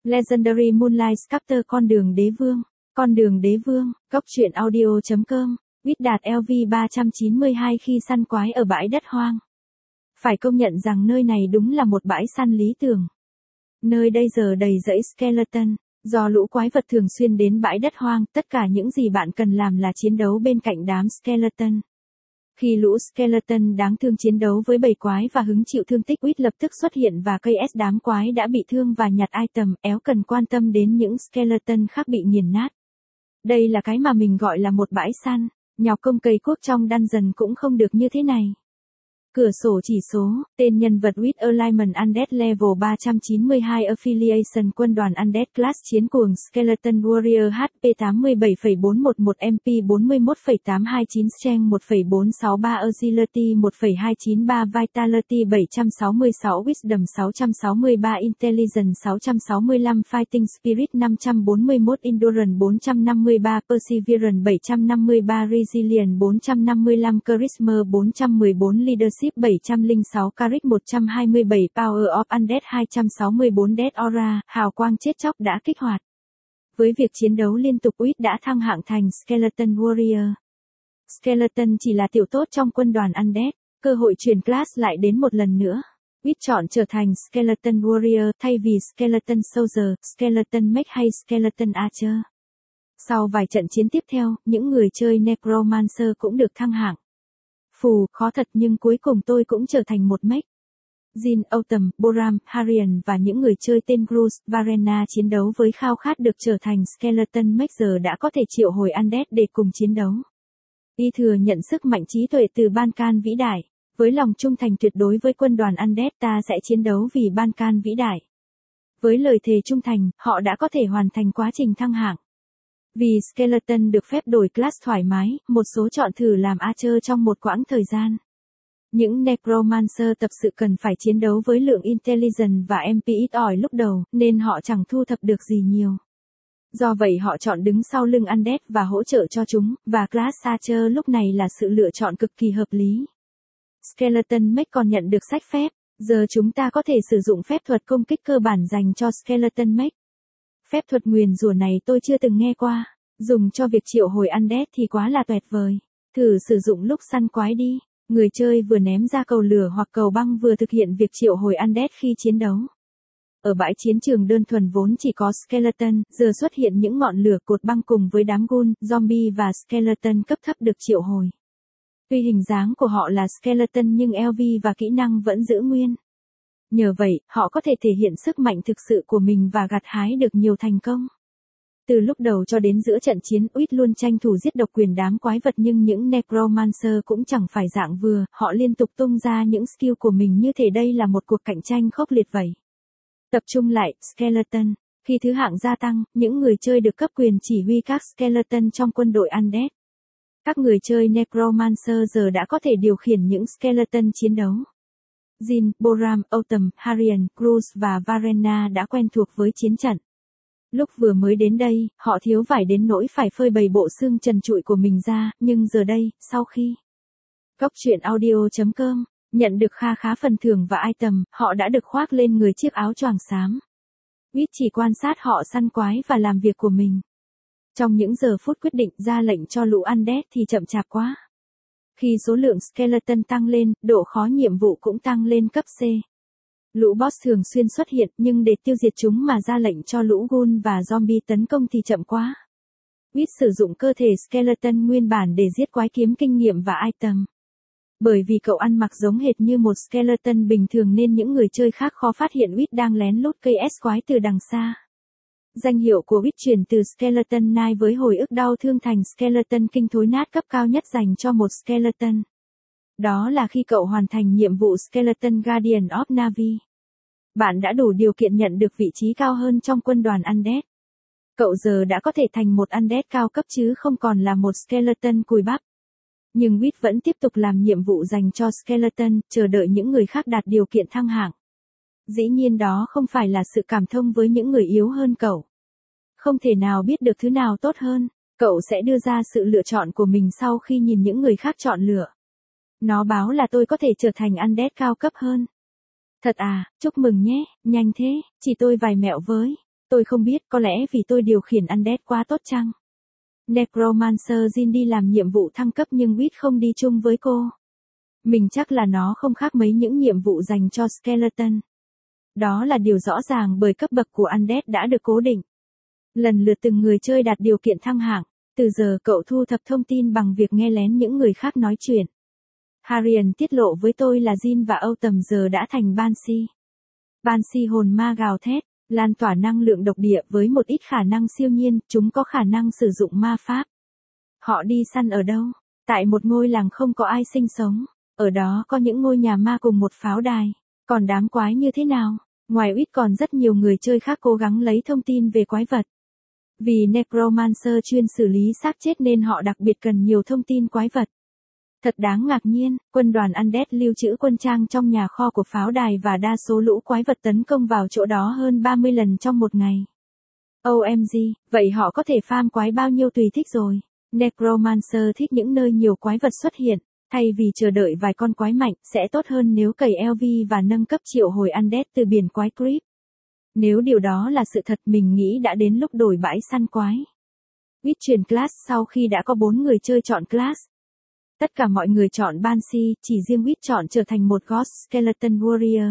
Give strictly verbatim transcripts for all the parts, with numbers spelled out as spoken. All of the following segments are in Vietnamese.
Legendary Moonlight Sculptor con đường đế vương, con đường đế vương, góc truyện audio.com, Quýt đạt L V ba trăm chín mươi hai khi săn quái ở bãi đất hoang. Phải công nhận rằng nơi này đúng là một bãi săn lý tưởng. Nơi đây giờ đầy rẫy skeleton, do lũ quái vật thường xuyên đến bãi đất hoang, tất cả những gì bạn cần làm là chiến đấu bên cạnh đám skeleton. Khi lũ skeleton đáng thương chiến đấu với bầy quái và hứng chịu thương tích, Quýt lập tức xuất hiện và cây S đám quái đã bị thương và nhặt item, éo cần quan tâm đến những skeleton khác bị nghiền nát. Đây là cái mà mình gọi là một bãi săn, nhọc công cày cuốc trong dungeon cũng không được như thế này. Cửa sổ chỉ số, tên nhân vật With Alignment Undead Level ba trăm chín mươi hai Affiliation Quân đoàn Undead Class Chiến cuồng Skeleton Warrior H P tám mươi bảy phẩy bốn một một M P bốn mươi mốt phẩy tám hai chín Strength một phẩy bốn sáu ba Agility một phẩy hai chín ba Vitality bảy trăm sáu mươi sáu Wisdom sáu trăm sáu mươi ba Intelligence sáu trăm sáu mươi lăm Fighting Spirit năm trăm bốn mươi mốt Endurance bốn trăm năm mươi ba Perseverance bảy trăm năm mươi ba Resilience bốn trăm năm mươi lăm Charisma bốn trăm mười bốn Leadership bảy trăm lẻ sáu Charisma một trăm hai mươi bảy Power of Undead hai trăm sáu mươi bốn Death Aura, hào quang chết chóc đã kích hoạt. Với việc chiến đấu liên tục, Quýt đã thăng hạng thành Skeleton Warrior. Skeleton chỉ là tiểu tốt trong quân đoàn Undead, cơ hội chuyển class lại đến một lần nữa. Quýt chọn trở thành Skeleton Warrior thay vì Skeleton Soldier, Skeleton Mech hay Skeleton Archer. Sau vài trận chiến tiếp theo, những người chơi Necromancer cũng được thăng hạng. Phù, khó thật nhưng cuối cùng tôi cũng trở thành một mech. Jin, Autumn, Boram, Harian và những người chơi tên Bruce, Varena chiến đấu với khao khát được trở thành Skeleton Mech giờ đã có thể triệu hồi Undead để cùng chiến đấu. Y thừa nhận sức mạnh trí tuệ từ Bankan vĩ đại. Với lòng trung thành tuyệt đối với quân đoàn Undead, ta sẽ chiến đấu vì Bankan vĩ đại. Với lời thề trung thành, họ đã có thể hoàn thành quá trình thăng hạng. Vì Skeleton được phép đổi class thoải mái, một số chọn thử làm Archer trong một quãng thời gian. Những Necromancer tập sự cần phải chiến đấu với lượng Intelligence và M P ít ỏi lúc đầu, nên họ chẳng thu thập được gì nhiều. Do vậy họ chọn đứng sau lưng Undead và hỗ trợ cho chúng, và class Archer lúc này là sự lựa chọn cực kỳ hợp lý. Skeleton Mech còn nhận được sách phép, giờ chúng ta có thể sử dụng phép thuật công kích cơ bản dành cho Skeleton Mech. Phép thuật nguyền rủa này tôi chưa từng nghe qua, dùng cho việc triệu hồi Undead thì quá là tuyệt vời. Thử sử dụng lúc săn quái đi. Người chơi vừa ném ra cầu lửa hoặc cầu băng vừa thực hiện việc triệu hồi Undead khi chiến đấu. Ở bãi chiến trường đơn thuần vốn chỉ có Skeleton, giờ xuất hiện những ngọn lửa cột băng cùng với đám ghoul, zombie và Skeleton cấp thấp được triệu hồi. Tuy hình dáng của họ là Skeleton nhưng L V và kỹ năng vẫn giữ nguyên. Nhờ vậy, họ có thể thể hiện sức mạnh thực sự của mình và gặt hái được nhiều thành công. Từ lúc đầu cho đến giữa trận chiến, Quýt luôn tranh thủ giết độc quyền đám quái vật nhưng những Necromancer cũng chẳng phải dạng vừa, họ liên tục tung ra những skill của mình như thể đây là một cuộc cạnh tranh khốc liệt vậy. Tập trung lại, Skeleton. Khi thứ hạng gia tăng, những người chơi được cấp quyền chỉ huy các Skeleton trong quân đội Undead. Các người chơi Necromancer giờ đã có thể điều khiển những Skeleton chiến đấu. Jin, Boram, Autumn, Harian, Cruz và Varena đã quen thuộc với chiến trận. Lúc vừa mới đến đây, họ thiếu vải đến nỗi phải phơi bày bộ xương trần trụi của mình ra, nhưng giờ đây, sau khi góc truyện audio.com nhận được kha khá phần thưởng và item, họ đã được khoác lên người chiếc áo choàng xám. Quýt chỉ quan sát họ săn quái và làm việc của mình. Trong những giờ phút quyết định ra lệnh cho lũ Undead thì chậm chạp quá. Khi số lượng Skeleton tăng lên, độ khó nhiệm vụ cũng tăng lên cấp C. Lũ boss thường xuyên xuất hiện nhưng để tiêu diệt chúng mà ra lệnh cho lũ ghoul và zombie tấn công thì chậm quá. Quýt sử dụng cơ thể Skeleton nguyên bản để giết quái kiếm kinh nghiệm và item. Bởi vì cậu ăn mặc giống hệt như một Skeleton bình thường nên những người chơi khác khó phát hiện Quýt đang lén lút cây S quái từ đằng xa. Danh hiệu của Quýt chuyển từ Skeleton Knight với hồi ức đau thương thành Skeleton kinh thối nát cấp cao nhất dành cho một Skeleton. Đó là khi cậu hoàn thành nhiệm vụ Skeleton Guardian of Navi. Bạn đã đủ điều kiện nhận được vị trí cao hơn trong quân đoàn Undead. Cậu giờ đã có thể thành một Undead cao cấp chứ không còn là một Skeleton cùi bắp. Nhưng Quýt vẫn tiếp tục làm nhiệm vụ dành cho Skeleton, chờ đợi những người khác đạt điều kiện thăng hạng. Dĩ nhiên đó không phải là sự cảm thông với những người yếu hơn cậu. Không thể nào biết được thứ nào tốt hơn, cậu sẽ đưa ra sự lựa chọn của mình sau khi nhìn những người khác chọn lựa. Nó báo là tôi có thể trở thành Undead cao cấp hơn. Thật à, chúc mừng nhé, nhanh thế, chỉ tôi vài mẹo với. Tôi không biết, có lẽ vì tôi điều khiển Undead quá tốt chăng? Necromancer Jin đi làm nhiệm vụ thăng cấp nhưng Wit không đi chung với cô. Mình chắc là nó không khác mấy những nhiệm vụ dành cho Skeleton. Đó là điều rõ ràng bởi cấp bậc của Undead đã được cố định. Lần lượt từng người chơi đạt điều kiện thăng hạng, từ giờ cậu thu thập thông tin bằng việc nghe lén những người khác nói chuyện. Harian tiết lộ với tôi là Jin và Autumn giờ đã thành Banshee. Banshee hồn ma gào thét, lan tỏa năng lượng độc địa với một ít khả năng siêu nhiên, chúng có khả năng sử dụng ma pháp. Họ đi săn ở đâu? Tại một ngôi làng không có ai sinh sống, ở đó có những ngôi nhà ma cùng một pháo đài. Còn đám quái như thế nào? Ngoài Wit còn rất nhiều người chơi khác cố gắng lấy thông tin về quái vật. Vì Necromancer chuyên xử lý xác chết nên họ đặc biệt cần nhiều thông tin quái vật. Thật đáng ngạc nhiên, quân đoàn Undead lưu trữ quân trang trong nhà kho của pháo đài và đa số lũ quái vật tấn công vào chỗ đó hơn ba mươi lần trong một ngày. ô em giê, vậy họ có thể farm quái bao nhiêu tùy thích rồi. Necromancer thích những nơi nhiều quái vật xuất hiện, thay vì chờ đợi vài con quái mạnh, sẽ tốt hơn nếu cày lờ vê và nâng cấp triệu hồi Undead từ biển quái creep. Nếu điều đó là sự thật, mình nghĩ đã đến lúc đổi bãi săn quái. Wit chuyển class sau khi đã có bốn người chơi chọn class. Tất cả mọi người chọn Banshee, chỉ riêng Wit chọn trở thành một Ghost Skeleton Warrior.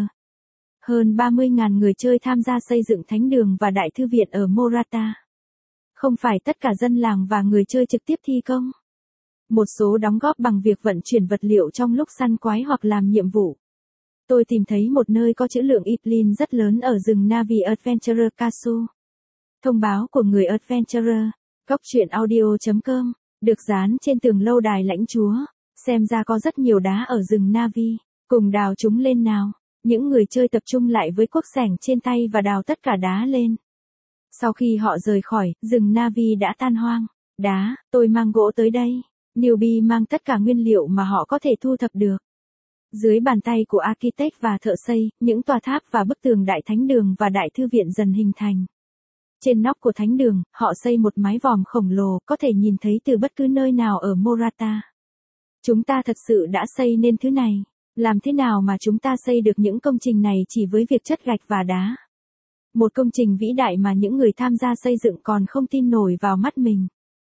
Hơn ba mươi nghìn người chơi tham gia xây dựng thánh đường và đại thư viện ở Morata. Không phải tất cả dân làng và người chơi trực tiếp thi công. Một số đóng góp bằng việc vận chuyển vật liệu trong lúc săn quái hoặc làm nhiệm vụ. Tôi tìm thấy một nơi có trữ lượng Iplin rất lớn ở rừng Navi Adventurer Kasu. Thông báo của người Adventurer, góc truyện audio chấm com, được dán trên tường lâu đài lãnh chúa. Xem ra có rất nhiều đá ở rừng Navi, cùng đào chúng lên nào. Những người chơi tập trung lại với cuốc sẻng trên tay và đào tất cả đá lên. Sau khi họ rời khỏi, rừng Navi đã tan hoang. Đá, tôi mang gỗ tới đây. Newbie mang tất cả nguyên liệu mà họ có thể thu thập được. Dưới bàn tay của architect và thợ xây, những tòa tháp và bức tường đại thánh đường và đại thư viện dần hình thành. Trên nóc của thánh đường, họ xây một mái vòm khổng lồ, có thể nhìn thấy từ bất cứ nơi nào ở Morata. Chúng ta thật sự đã xây nên thứ này. Làm thế nào mà chúng ta xây được những công trình này chỉ với việc chất gạch và đá? Một công trình vĩ đại mà những người tham gia xây dựng còn không tin nổi vào mắt mình.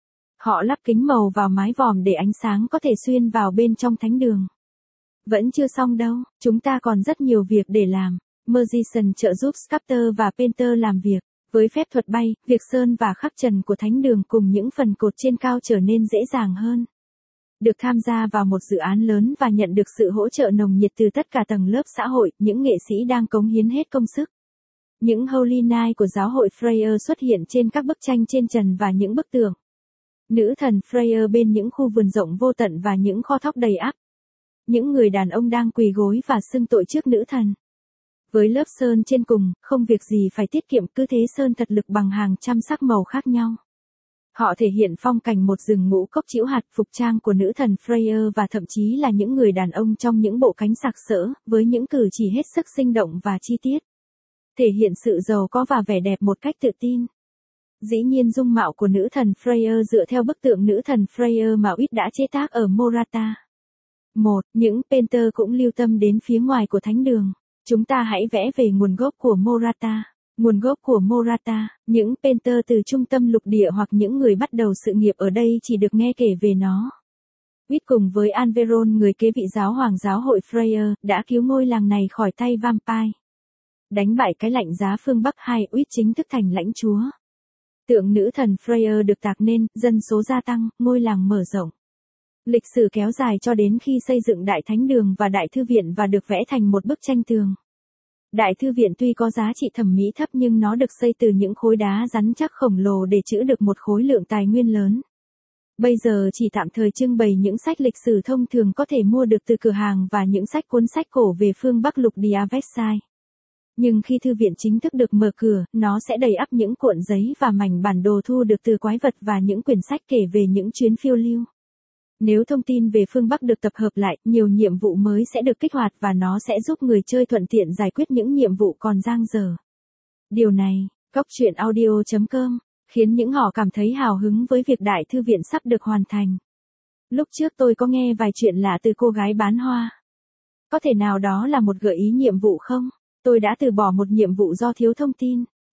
Họ lắp kính màu vào mái vòm để ánh sáng có thể xuyên vào bên trong thánh đường. Vẫn chưa xong đâu, chúng ta còn rất nhiều việc để làm. Magician trợ giúp Sculptor và Painter làm việc. Với phép thuật bay, việc sơn và khắc trần của thánh đường cùng những phần cột trên cao trở nên dễ dàng hơn. Được tham gia vào một dự án lớn và nhận được sự hỗ trợ nồng nhiệt từ tất cả tầng lớp xã hội, những nghệ sĩ đang cống hiến hết công sức. Những Holy Knight của giáo hội Freya xuất hiện trên các bức tranh trên trần và những bức tường. Nữ thần Freya bên những khu vườn rộng vô tận và những kho thóc đầy ắp. Những người đàn ông đang quỳ gối và xưng tội trước nữ thần. Với lớp sơn trên cùng, không việc gì phải tiết kiệm, cứ thế sơn thật lực bằng hàng trăm sắc màu khác nhau. Họ thể hiện phong cảnh một rừng ngũ cốc trĩu hạt, phục trang của nữ thần Freya và thậm chí là những người đàn ông trong những bộ cánh sặc sỡ, với những cử chỉ hết sức sinh động và chi tiết. Thể hiện sự giàu có và vẻ đẹp một cách tự tin. Dĩ nhiên dung mạo của nữ thần Freya dựa theo bức tượng nữ thần Freya mà Wit đã chế tác ở Morata. một. Những painter cũng lưu tâm đến phía ngoài của thánh đường. Chúng ta hãy vẽ về nguồn gốc của Morata. Nguồn gốc của Morata, những painter từ trung tâm lục địa hoặc những người bắt đầu sự nghiệp ở đây chỉ được nghe kể về nó. Wit cùng với Anveron, người kế vị giáo hoàng giáo hội Freya, đã cứu ngôi làng này khỏi tay vampire. Đánh bại cái lạnh giá phương Bắc hai, Wit chính thức thành lãnh chúa. Tượng nữ thần Freya được tạc nên, dân số gia tăng, ngôi làng mở rộng. Lịch sử kéo dài cho đến khi xây dựng đại thánh đường và đại thư viện và được vẽ thành một bức tranh tường. Đại thư viện tuy có giá trị thẩm mỹ thấp nhưng nó được xây từ những khối đá rắn chắc khổng lồ để trữ được một khối lượng tài nguyên lớn. Bây giờ chỉ tạm thời trưng bày những sách lịch sử thông thường có thể mua được từ cửa hàng và những sách cuốn sách cổ về phương Bắc lục địa Versailles. Nhưng khi thư viện chính thức được mở cửa, nó sẽ đầy ắp những cuộn giấy và mảnh bản đồ thu được từ quái vật và những quyển sách kể về những chuyến phiêu lưu. Nếu thông tin về phương Bắc được tập hợp lại, nhiều nhiệm vụ mới sẽ được kích hoạt và nó sẽ giúp người chơi thuận tiện giải quyết những nhiệm vụ còn dang dở. Điều này, góc truyện audio chấm com, khiến những họ cảm thấy hào hứng với việc đại thư viện sắp được hoàn thành. Lúc trước tôi có nghe vài chuyện lạ từ cô gái bán hoa. Có thể nào đó là một gợi ý nhiệm vụ không? Tôi đã từ bỏ một nhiệm vụ do thiếu thông tin.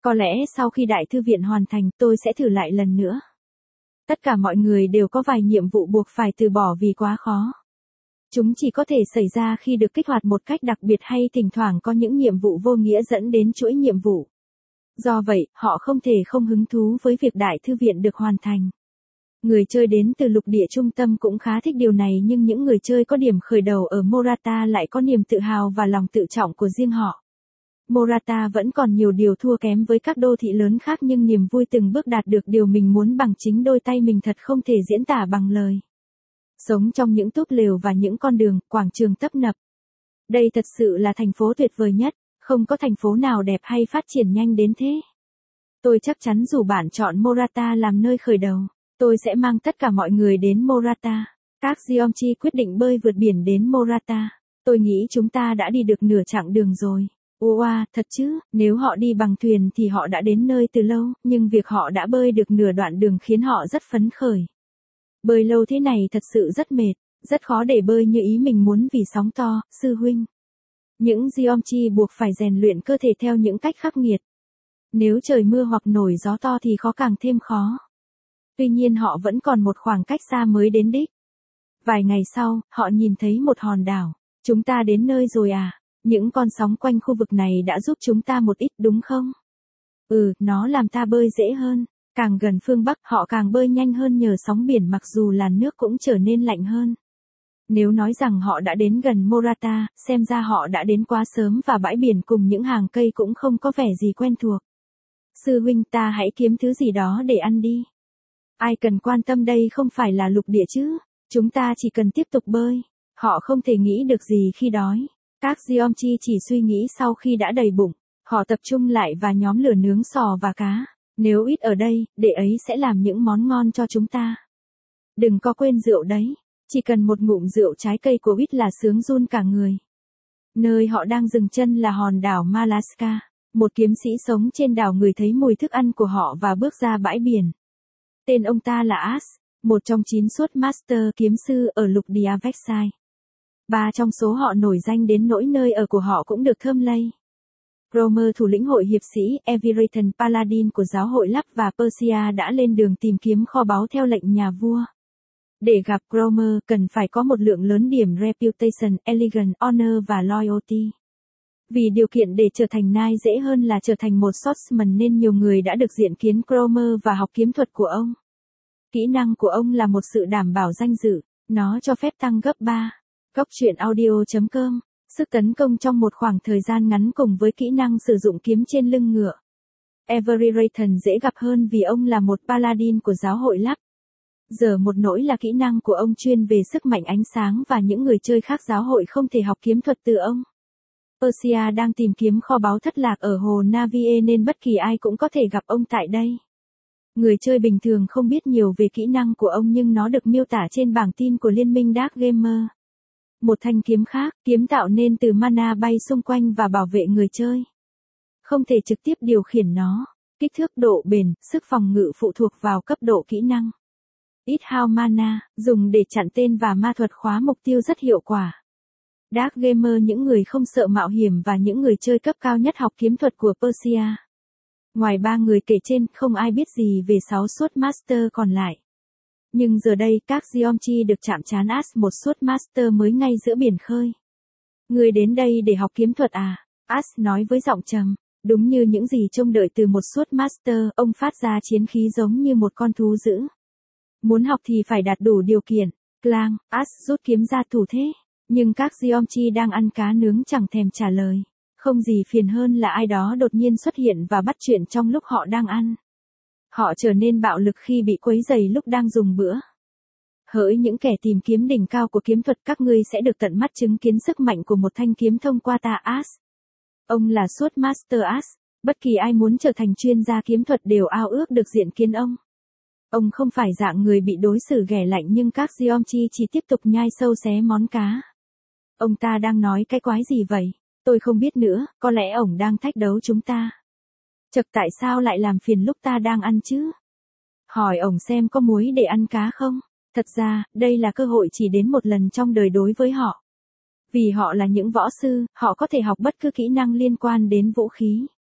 Có lẽ sau khi đại thư viện hoàn thành tôi sẽ thử lại lần nữa. Tất cả mọi người đều có vài nhiệm vụ buộc phải từ bỏ vì quá khó. Chúng chỉ có thể xảy ra khi được kích hoạt một cách đặc biệt hay thỉnh thoảng có những nhiệm vụ vô nghĩa dẫn đến chuỗi nhiệm vụ. Do vậy, họ không thể không hứng thú với việc đại thư viện được hoàn thành. Người chơi đến từ lục địa trung tâm cũng khá thích điều này, nhưng những người chơi có điểm khởi đầu ở Morata lại có niềm tự hào và lòng tự trọng của riêng họ. Morata vẫn còn nhiều điều thua kém với các đô thị lớn khác, nhưng niềm vui từng bước đạt được điều mình muốn bằng chính đôi tay mình thật không thể diễn tả bằng lời. Sống trong những túp lều và những con đường, quảng trường tấp nập. Đây thật sự là thành phố tuyệt vời nhất, không có thành phố nào đẹp hay phát triển nhanh đến thế. Tôi chắc chắn dù bạn chọn Morata làm nơi khởi đầu, tôi sẽ mang tất cả mọi người đến Morata. Các Giomchi quyết định bơi vượt biển đến Morata. Tôi nghĩ chúng ta đã đi được nửa chặng đường rồi. Wow, thật chứ, nếu họ đi bằng thuyền thì họ đã đến nơi từ lâu, nhưng việc họ đã bơi được nửa đoạn đường khiến họ rất phấn khởi. Bơi lâu thế này thật sự rất mệt, rất khó để bơi như ý mình muốn vì sóng to, sư huynh. Những Giomchi buộc phải rèn luyện cơ thể theo những cách khắc nghiệt. Nếu trời mưa hoặc nổi gió to thì khó càng thêm khó. Tuy nhiên họ vẫn còn một khoảng cách xa mới đến đích. Vài ngày sau, họ nhìn thấy một hòn đảo. Chúng ta đến nơi rồi à? Những con sóng quanh khu vực này đã giúp chúng ta một ít đúng không? Ừ, nó làm ta bơi dễ hơn. Càng gần phương Bắc họ càng bơi nhanh hơn nhờ sóng biển, mặc dù làn nước cũng trở nên lạnh hơn. Nếu nói rằng họ đã đến gần Morata, xem ra họ đã đến quá sớm và bãi biển cùng những hàng cây cũng không có vẻ gì quen thuộc. Sư huynh, ta hãy kiếm thứ gì đó để ăn đi. Ai cần quan tâm, đây không phải là lục địa chứ. Chúng ta chỉ cần tiếp tục bơi. Họ không thể nghĩ được gì khi đói. Các Giomchi chỉ suy nghĩ sau khi đã đầy bụng. Họ tập trung lại và nhóm lửa nướng sò và cá. Nếu ít ở đây, đệ ấy sẽ làm những món ngon cho chúng ta. Đừng có quên rượu đấy. Chỉ cần một ngụm rượu trái cây của Ít là sướng run cả người. Nơi họ đang dừng chân là hòn đảo Malaska. Một kiếm sĩ sống trên đảo ngửi thấy mùi thức ăn của họ và bước ra bãi biển. Tên ông ta là As, một trong chín suốt Master kiếm sư ở lục địa Vexai. Ba trong số họ nổi danh đến nỗi nơi ở của họ cũng được thơm lây. Cromer, thủ lĩnh hội hiệp sĩ Everton Paladin của giáo hội Lap và Persia, đã lên đường tìm kiếm kho báu theo lệnh nhà vua. Để gặp Cromer, cần phải có một lượng lớn điểm Reputation, Elegance, Honor và Loyalty. Vì điều kiện để trở thành nai dễ hơn là trở thành một swordsman nên nhiều người đã được diện kiến Cromer và học kiếm thuật của ông. Kỹ năng của ông là một sự đảm bảo danh dự, nó cho phép tăng gấp ba. Góc truyện audio chấm com, sức tấn công trong một khoảng thời gian ngắn cùng với kỹ năng sử dụng kiếm trên lưng ngựa. Everton dễ gặp hơn vì ông là một paladin của giáo hội Lap. Giờ một nỗi là kỹ năng của ông chuyên về sức mạnh ánh sáng và những người chơi khác giáo hội không thể học kiếm thuật từ ông. Persia đang tìm kiếm kho báu thất lạc ở hồ Navie nên bất kỳ ai cũng có thể gặp ông tại đây. Người chơi bình thường không biết nhiều về kỹ năng của ông nhưng nó được miêu tả trên bảng tin của Liên minh Dark Gamer. Một thanh kiếm khác, kiếm tạo nên từ mana bay xung quanh và bảo vệ người chơi. Không thể trực tiếp điều khiển nó. Kích thước, độ bền, sức phòng ngự phụ thuộc vào cấp độ kỹ năng. Ít hao mana, dùng để chặn tên và ma thuật khóa mục tiêu rất hiệu quả. Dark Gamer, những người không sợ mạo hiểm và những người chơi cấp cao nhất học kiếm thuật của Persia. Ngoài ba người kể trên, không ai biết gì về sáu suốt Master còn lại. Nhưng giờ đây, các Giomchi được chạm trán As, một suốt Master mới ngay giữa biển khơi. Người đến đây để học kiếm thuật à? As nói với giọng trầm. Đúng như những gì trông đợi từ một suốt Master, ông phát ra chiến khí giống như một con thú dữ. Muốn học thì phải đạt đủ điều kiện. Clang, As rút kiếm ra thủ thế. Nhưng các Giomchi đang ăn cá nướng chẳng thèm trả lời. Không gì phiền hơn là ai đó đột nhiên xuất hiện và bắt chuyện trong lúc họ đang ăn. Họ trở nên bạo lực khi bị quấy rầy lúc đang dùng bữa. Hỡi những kẻ tìm kiếm đỉnh cao của kiếm thuật, các ngươi sẽ được tận mắt chứng kiến sức mạnh của một thanh kiếm thông qua ta As. Ông là suốt Master As. Bất kỳ ai muốn trở thành chuyên gia kiếm thuật đều ao ước được diện kiến ông. Ông không phải dạng người bị đối xử ghẻ lạnh nhưng các Giomchi chỉ tiếp tục nhai sâu xé món cá. Ông ta đang nói cái quái gì vậy? Tôi không biết nữa, có lẽ ổng đang thách đấu chúng ta. Chật, tại sao lại làm phiền lúc ta đang ăn chứ? Hỏi ổng xem có muối để ăn cá không? Thật ra, đây là cơ hội chỉ đến một lần trong đời đối với họ. Vì họ là những võ sư, họ có thể học bất cứ kỹ năng liên quan đến vũ khí.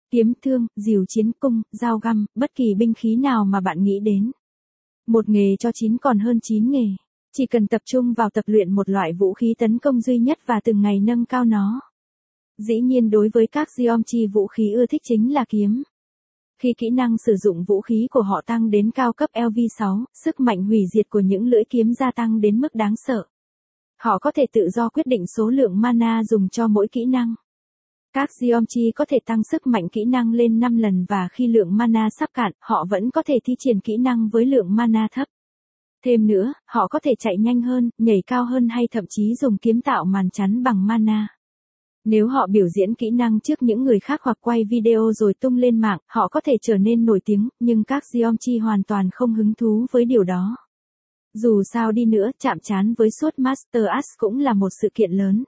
kiếm thương, rìu chiến cung, dao găm, bất kỳ binh khí nào mà bạn nghĩ đến. Một nghề cho chín còn hơn chín nghề. Chỉ cần tập trung vào tập luyện một loại vũ khí tấn công duy nhất và từng ngày nâng cao nó. Dĩ nhiên đối với các Geomchi vũ khí ưa thích chính là kiếm. Khi kỹ năng sử dụng vũ khí của họ tăng đến cao cấp L V sáu, sức mạnh hủy diệt của những lưỡi kiếm gia tăng đến mức đáng sợ. Họ có thể tự do quyết định số lượng mana dùng cho mỗi kỹ năng. Các Geomchi có thể tăng sức mạnh kỹ năng lên năm lần và khi lượng mana sắp cạn, họ vẫn có thể thi triển kỹ năng với lượng mana thấp. Thêm nữa, họ có thể chạy nhanh hơn, nhảy cao hơn hay thậm chí dùng kiếm tạo màn chắn bằng mana. Nếu họ biểu diễn kỹ năng trước những người khác hoặc quay video rồi tung lên mạng, họ có thể trở nên nổi tiếng, nhưng các Geomchi hoàn toàn không hứng thú với điều đó. Dù sao đi nữa, chạm trán với suốt Master Axe cũng là một sự kiện lớn.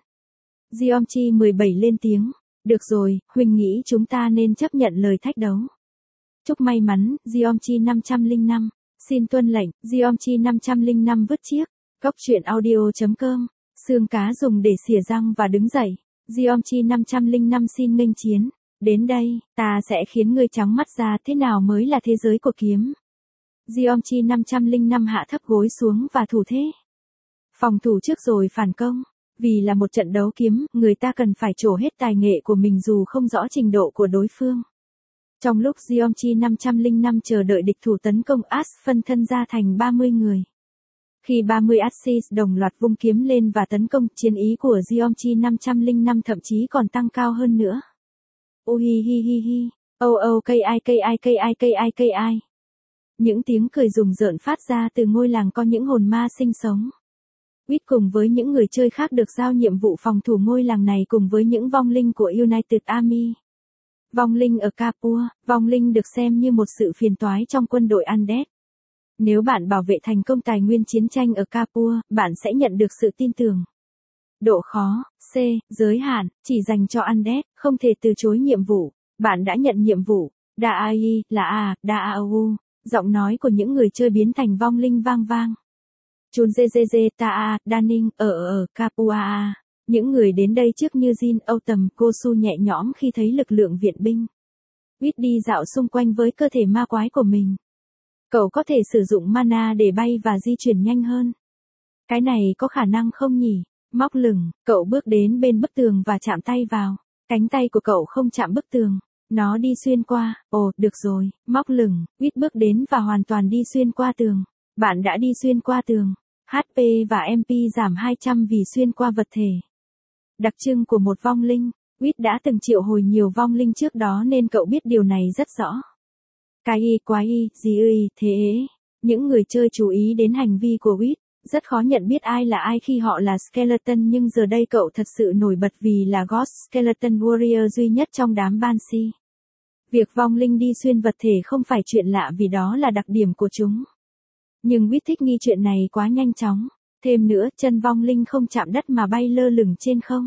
Geomchi mười bảy lên tiếng. Được rồi, Huỳnh nghĩ chúng ta nên chấp nhận lời thách đấu. Chúc may mắn, Geomchi năm không năm. Xin tuân lệnh, Geomchi năm không năm vứt chiếc. Cốc truyện audio chấm com. Xương cá dùng để xỉa răng và đứng dậy. Geomchi năm không năm xin nghênh chiến. Đến đây, ta sẽ khiến ngươi trắng mắt ra thế nào mới là thế giới của kiếm. Geomchi năm không năm hạ thấp gối xuống và thủ thế. Phòng thủ trước rồi phản công. Vì là một trận đấu kiếm, người ta cần phải trổ hết tài nghệ của mình dù không rõ trình độ của đối phương. Trong lúc Geomchi năm không năm chờ đợi địch thủ tấn công, Axe phân thân ra thành ba mươi người. Khi ba mươi Axis đồng loạt vung kiếm lên và tấn công, chiến ý của Geomchi năm không năm thậm chí còn tăng cao hơn nữa. Ui hi hi hi, oh oh ki ki ki ki ki ki. Những tiếng cười rùng rợn phát ra từ ngôi làng có những hồn ma sinh sống. Quýt cùng với những người chơi khác được giao nhiệm vụ phòng thủ ngôi làng này cùng với những vong linh của United Army. Vong linh ở Capua, vong linh được xem như một sự phiền toái trong quân đội Undead. Nếu bạn bảo vệ thành công tài nguyên chiến tranh ở Capua, bạn sẽ nhận được sự tin tưởng. Độ khó, C, giới hạn, chỉ dành cho Undead, không thể từ chối nhiệm vụ. Bạn đã nhận nhiệm vụ, Da ai là A, Da au. Giọng nói của những người chơi biến thành vong linh vang vang. Chun Zezeze ta a, Daning, ở ở Capua a. Những người đến đây trước như Jin, Âu Tầm, Gosu nhẹ nhõm khi thấy lực lượng viện binh. Quýt đi dạo xung quanh với cơ thể ma quái của mình. Cậu có thể sử dụng mana để bay và di chuyển nhanh hơn. Cái này có khả năng không nhỉ? Móc lửng, cậu bước đến bên bức tường và chạm tay vào. Cánh tay của cậu không chạm bức tường. Nó đi xuyên qua. Ồ, được rồi, móc lửng, Quýt bước đến và hoàn toàn đi xuyên qua tường. Bạn đã đi xuyên qua tường. hát pê và em pê giảm hai trăm vì xuyên qua vật thể. Đặc trưng của một vong linh, Quýt đã từng triệu hồi nhiều vong linh trước đó nên cậu biết điều này rất rõ. Cái y quái y, gì ơi, thế ấy. Những người chơi chú ý đến hành vi của Quýt, rất khó nhận biết ai là ai khi họ là Skeleton nhưng giờ đây cậu thật sự nổi bật vì là Ghost Skeleton Warrior duy nhất trong đám Banshee. Việc vong linh đi xuyên vật thể không phải chuyện lạ vì đó là đặc điểm của chúng. Nhưng Quýt thích nghi chuyện này quá nhanh chóng. Thêm nữa, chân vong linh không chạm đất mà bay lơ lửng trên không.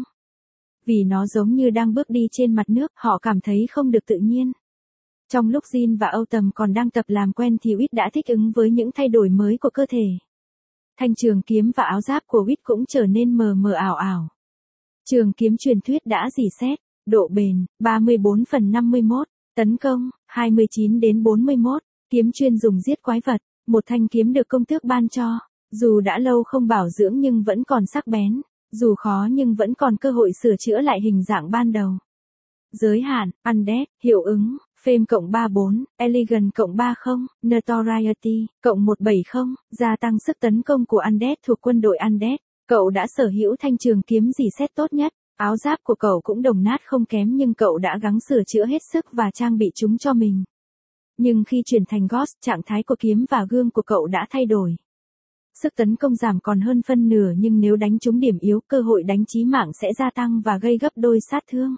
Vì nó giống như đang bước đi trên mặt nước, họ cảm thấy không được tự nhiên. Trong lúc Jin và Âu Tầm còn đang tập làm quen thì Quýt đã thích ứng với những thay đổi mới của cơ thể. Thanh trường kiếm và áo giáp của Quýt cũng trở nên mờ mờ ảo ảo. Trường kiếm truyền thuyết đã rỉ sét, độ bền, ba mươi bốn phần năm mươi mốt, tấn công, hai mươi chín đến bốn mươi mốt, kiếm chuyên dùng giết quái vật, một thanh kiếm được công tước ban cho, dù đã lâu không bảo dưỡng nhưng vẫn còn sắc bén, dù khó nhưng vẫn còn cơ hội sửa chữa lại hình dạng ban đầu. Giới hạn, Undead, hiệu ứng, Fame cộng ba mươi bốn, Elegant cộng ba mươi, Notoriety, cộng một trăm bảy mươi, gia tăng sức tấn công của Undead thuộc quân đội Undead. Cậu đã sở hữu thanh trường kiếm rỉ sét tốt nhất, áo giáp của cậu cũng đồng nát không kém nhưng cậu đã gắng sửa chữa hết sức và trang bị chúng cho mình. Nhưng khi chuyển thành Ghost, trạng thái của kiếm và gương của cậu đã thay đổi. Sức tấn công giảm còn hơn phân nửa nhưng nếu đánh trúng điểm yếu, cơ hội đánh chí mạng sẽ gia tăng và gây gấp đôi sát thương.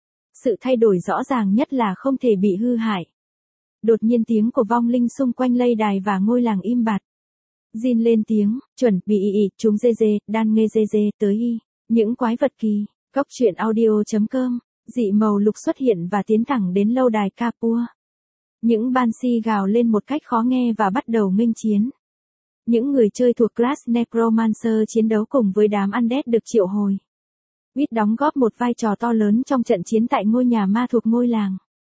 Sự thay đổi rõ ràng nhất là không thể bị hư hại. Đột nhiên tiếng của vong linh xung quanh lây đài và ngôi làng im bặt. Jin lên tiếng, chuẩn bị y y, chúng dê dê, đan nghe dê dê, tới y. Những quái vật kỳ, cốc truyện audio chấm com, dị màu lục xuất hiện và tiến thẳng đến lâu đài Capua. Những Banshee gào lên một cách khó nghe và bắt đầu nghênh chiến. Những người chơi thuộc class Necromancer chiến đấu cùng với đám Undead được triệu hồi. Quýt đóng góp một vai trò to lớn trong trận chiến tại ngôi nhà ma thuộc ngôi làng.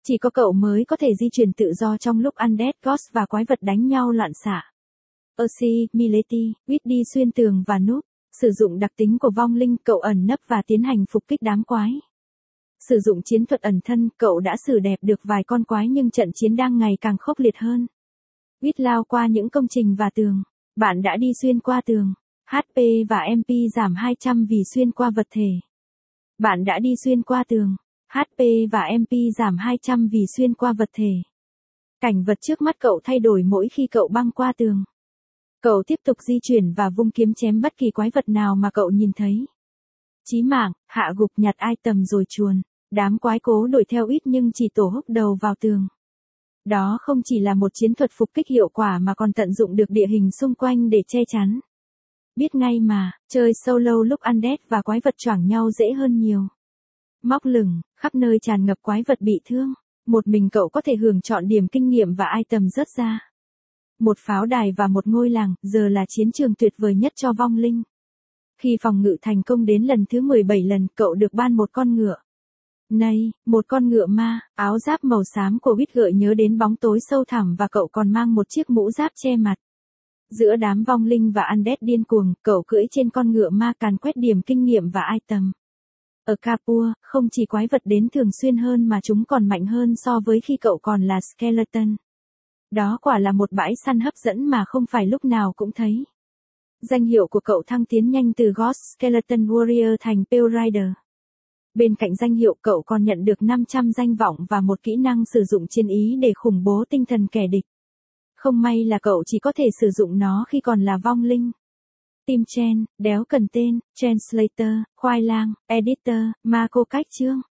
Chỉ có cậu mới có thể di chuyển tự do trong lúc Undead Ghost và quái vật đánh nhau loạn xạ. Percy, Milady, Whit đi xuyên tường và núp, sử dụng đặc tính của vong linh, cậu ẩn nấp và tiến hành phục kích đám quái. Sử dụng chiến thuật ẩn thân, cậu đã xử đẹp được vài con quái nhưng trận chiến đang ngày càng khốc liệt hơn. Whit lao qua những công trình và tường. Bạn đã đi xuyên qua tường. hát pê và em pê giảm hai trăm vì xuyên qua vật thể. Bạn đã đi xuyên qua tường. hát pê và em pê giảm hai trăm vì xuyên qua vật thể. Cảnh vật trước mắt cậu thay đổi mỗi khi cậu băng qua tường. Cậu tiếp tục di chuyển và vung kiếm chém bất kỳ quái vật nào mà cậu nhìn thấy. Chí mạng, hạ gục, nhặt item rồi chuồn. Đám quái cố đuổi theo ít nhưng chỉ tổ húc đầu vào tường. Đó không chỉ là một chiến thuật phục kích hiệu quả mà còn tận dụng được địa hình xung quanh để che chắn. Biết ngay mà, chơi solo lúc Undead và quái vật choảng nhau dễ hơn nhiều. Móc lửng, khắp nơi tràn ngập quái vật bị thương. Một mình cậu có thể hưởng chọn điểm kinh nghiệm và item rớt ra. Một pháo đài và một ngôi làng, giờ là chiến trường tuyệt vời nhất cho vong linh. Khi phòng ngự thành công đến lần thứ mười bảy lần, cậu được ban một con ngựa. Này, một con ngựa ma, áo giáp màu xám của Whit gợi nhớ đến bóng tối sâu thẳm và cậu còn mang một chiếc mũ giáp che mặt. Giữa đám vong linh và Undead điên cuồng, cậu cưỡi trên con ngựa ma càn quét điểm kinh nghiệm và item. Ở Capua, không chỉ quái vật đến thường xuyên hơn mà chúng còn mạnh hơn so với khi cậu còn là Skeleton. Đó quả là một bãi săn hấp dẫn mà không phải lúc nào cũng thấy. Danh hiệu của cậu thăng tiến nhanh từ Ghost Skeleton Warrior thành Pale Rider. Bên cạnh danh hiệu, cậu còn nhận được năm trăm danh vọng và một kỹ năng sử dụng chiến ý để khủng bố tinh thần kẻ địch. Không may là cậu chỉ có thể sử dụng nó khi còn là vong linh. Tim Chen, đéo cần tên, Translator, khoai lang, Editor, Marco cách chương.